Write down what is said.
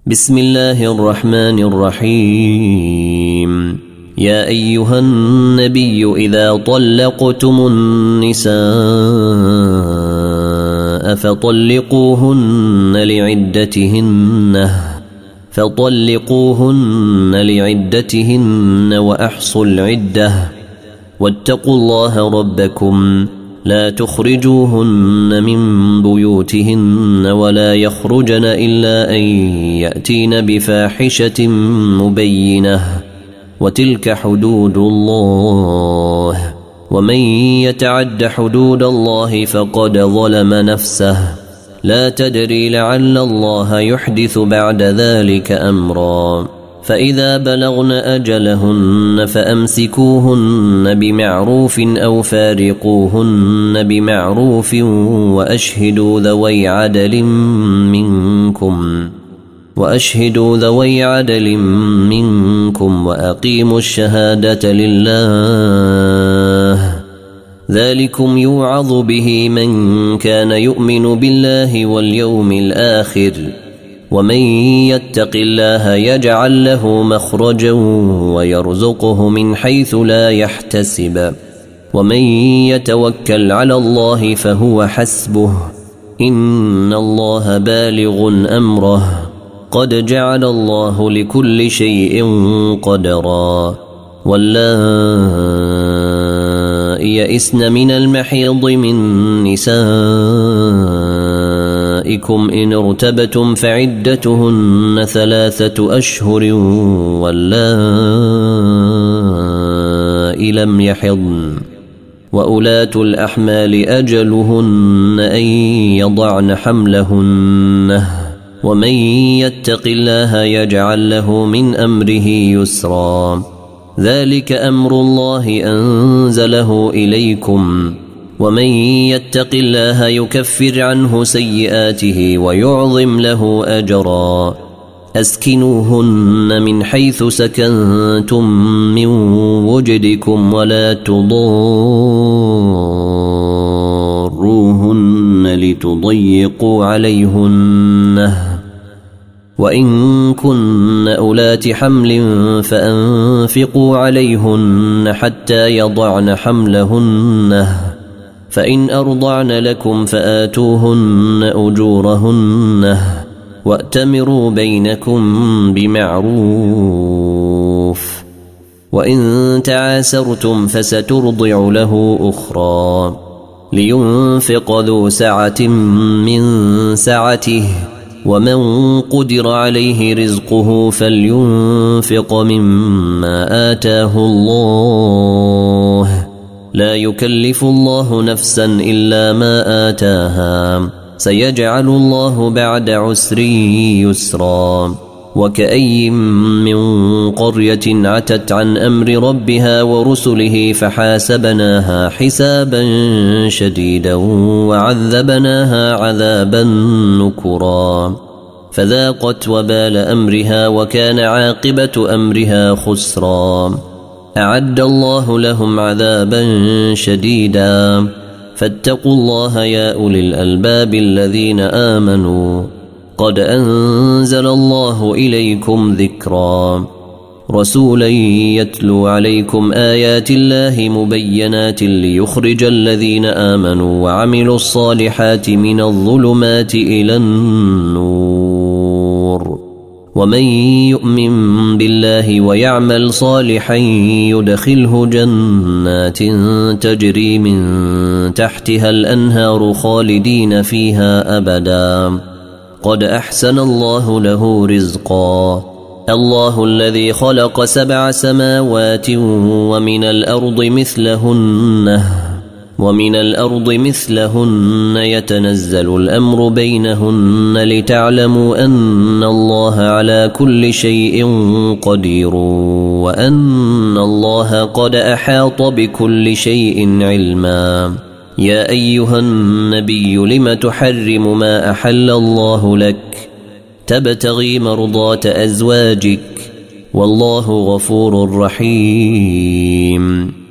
بسم الله الرحمن الرحيم. يا أيها النبي إذا طلقتم النساء فطلقوهن لعدتهن وأحصوا العدة واتقوا الله ربكم لا تخرجوهن من بيوتهن ولا يخرجن إلا أن يأتين بفاحشة مبينة وتلك حدود الله ومن يتعد حدود الله فقد ظلم نفسه لا تدري لعل الله يحدث بعد ذلك أمرا. فإذا بلغن أجلهن فأمسكوهن بمعروف أو فارقوهن بمعروف وأشهدوا ذوي عدل منكم وأقيموا الشهادة لله ذلكم يوعظ به من كان يؤمن بالله واليوم الآخر ومن يتق الله يجعل له مخرجا ويرزقه من حيث لا يحتسب ومن يتوكل على الله فهو حسبه إن الله بالغ أمره قد جعل الله لكل شيء قدرا. واللائي يئسن من المحيض من نسائكم إن ارتبتم فعدتهن 3 أشهر واللائي لم يحضن وأولاة الأحمال أجلهن أن يضعن حملهن ومن يتق الله يجعل له من أمره يسرا. ذلك أمر الله أنزله إليكم ومن يتق الله يكفر عنه سيئاته ويعظم له أجرا. أسكنوهن من حيث سكنتم من وجدكم ولا تضاروهن لتضيقوا عليهن وإن كن أولات حمل فأنفقوا عليهن حتى يضعن حملهن فإن أرضعن لكم فآتوهن أجورهن وأتمروا بينكم بمعروف وإن تعاسرتم فسترضع له أخرى لينفق ذو سعة من سعته ومن قدر عليه رزقه فلينفق مما آتاه الله لا يكلف الله نفسا إلا ما آتاها سيجعل الله بعد عسر يسرا. وكأي من قرية عتت عن أمر ربها ورسله فحاسبناها حسابا شديدا وعذبناها عذابا نكرا فذاقت وبال أمرها وكان عاقبة أمرها خسرا. أعد الله لهم عذابا شديدا فاتقوا الله يا أولي الألباب الذين آمنوا قد أنزل الله إليكم ذكرا رسولا يتلو عليكم آيات الله مبينات ليخرج الذين آمنوا وعملوا الصالحات من الظلمات إلى النور ومن يؤمن بالله ويعمل صالحا يدخله جنات تجري من تحتها الأنهار خالدين فيها أبدا قد أحسن الله له رزقا. الله الذي خلق 7 سماوات ومن الأرض مثلهن يتنزل الأمر بينهن لتعلموا أن الله على كل شيء قدير وأن الله قد أحاط بكل شيء علما. يا أيها النبي لم تحرم ما أحل الله لك تبتغي مرضات أزواجك والله غفور رحيم.